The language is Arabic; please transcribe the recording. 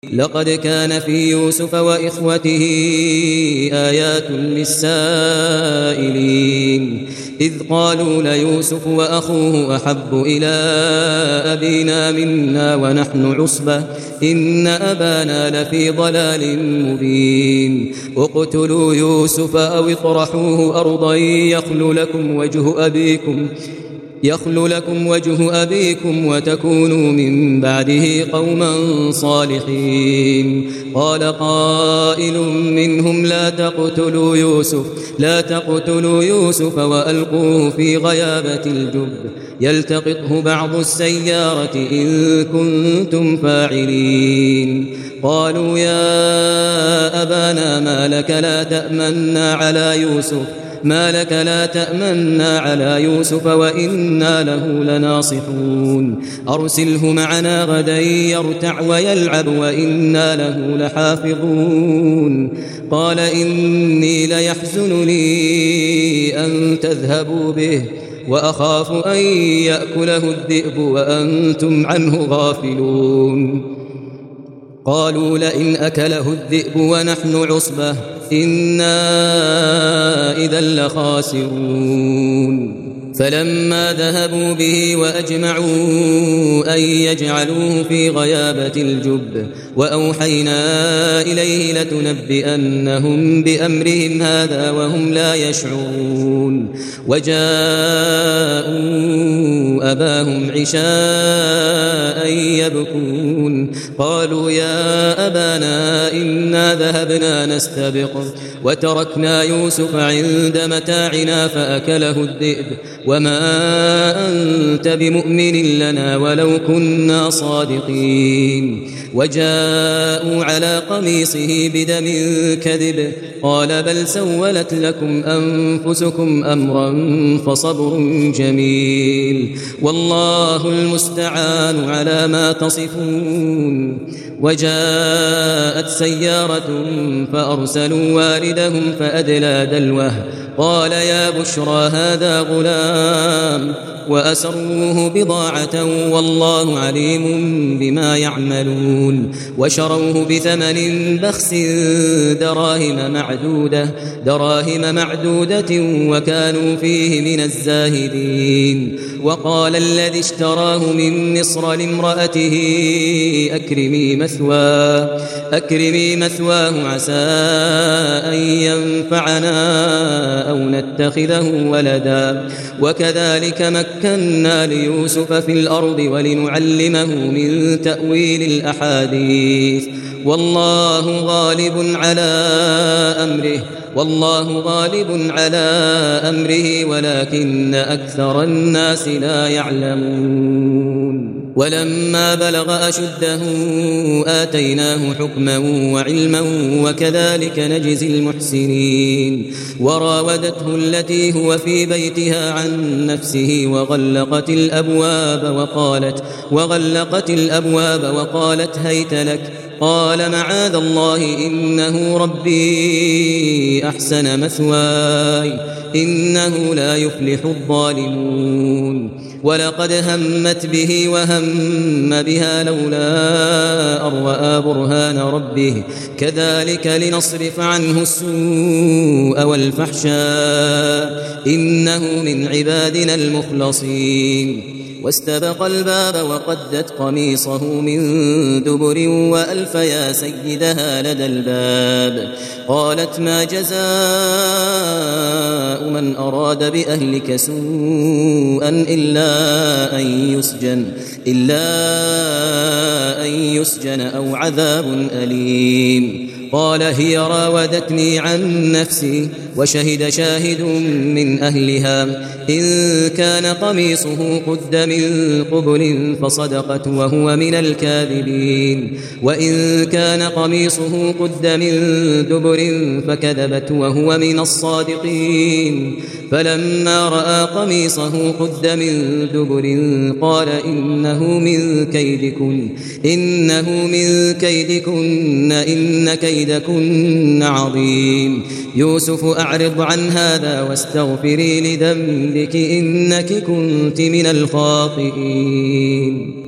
لقد كان في يوسف وإخوته آيات للسائلين إذ قالوا ليوسف وأخوه أحب إلى أبينا منا ونحن عصبة إن أبانا لفي ضلال مبين اقتلوا يوسف أو اطرحوه أرضا يخل لكم وجه أبيكم وتكونوا من بعده قوما صالحين قال قائل منهم لا تقتلوا يوسف وألقوه في غيابة الجب يلتقطه بعض السيارة إن كنتم فاعلين قالوا يا أبانا ما لك لا تأمنا على يوسف وإنا له لناصحون أرسله معنا غدا يرتع ويلعب وإنا له لحافظون قال إني ليحزنني أن تذهبوا به وأخاف أن يأكله الذئب وأنتم عنه غافلون قالوا لئن أكله الذئب ونحن عصبة إنا إذا لخاسرون فلما ذهبوا به وأجمعوا أن يجعلوه في غيابة الجب وأوحينا إليه لتنبئنهم بأمرهم هذا وهم لا يشعرون وجاءوا أباهم عشاء يبكون قالوا يا أبانا إنا ذهبنا نستبق وتركنا يوسف عند متاعنا فأكله الذئب وما أنت بمؤمن لنا ولو كنا صادقين وجاءوا على قميصه بدم كذب قال بل سولت لكم أنفسكم أمرا فصبر جميل والله المستعان على ما تصفون وجاءت سيارة فأرسلوا واردهم فأدلى دلوه قال يا بشرى هذا غلام وأسروه بضاعة والله عليم بما يعملون وشروه بثمن بخس دراهم معدودة وكانوا فيه من الزاهدين وقال الذي اشتراه من مصر لامرأته أكرمي مثواه عسى أن ينفعنا أو نتخذه ولدا وكذلك مكنا ليوسف في الأرض ولنعلمه من تأويل الأحاديث والله غالب على أمره ولكن أكثر الناس لا يعلمون ولما بلغ أشده آتيناه حكما وعلما وكذلك نجزي المحسنين وراودته التي هو في بيتها عن نفسه وغلقت الأبواب وقالت هيت لك قال معاذ الله إنه ربي أحسن مثواي إنه لا يفلح الظالمون ولقد همت به وهم بها لولا أن رأى برهان ربه كذلك لنصرف عنه السوء والفحشاء إنه من عبادنا المخلصين واستبق الباب وقدت قميصه من دبر وألف يا سيدها لدى الباب قالت ما جزاء من أراد بأهلك سوءا إلا أن يسجن أو عذاب أليم قال هي راودتني عن نفسي وشهد شاهد من أهلها إن كان قميصه قد من قبل فصدقت وهو من الكاذبين وإن كان قميصه قد من دبر فكذبت وهو من الصادقين فلما رأى قميصه قد من دبر قال إنه من كيدكن إن كيدكن عظيم يوسف أعرض عن هذا واستغفري لذنبك إنك كنت من الخاطئين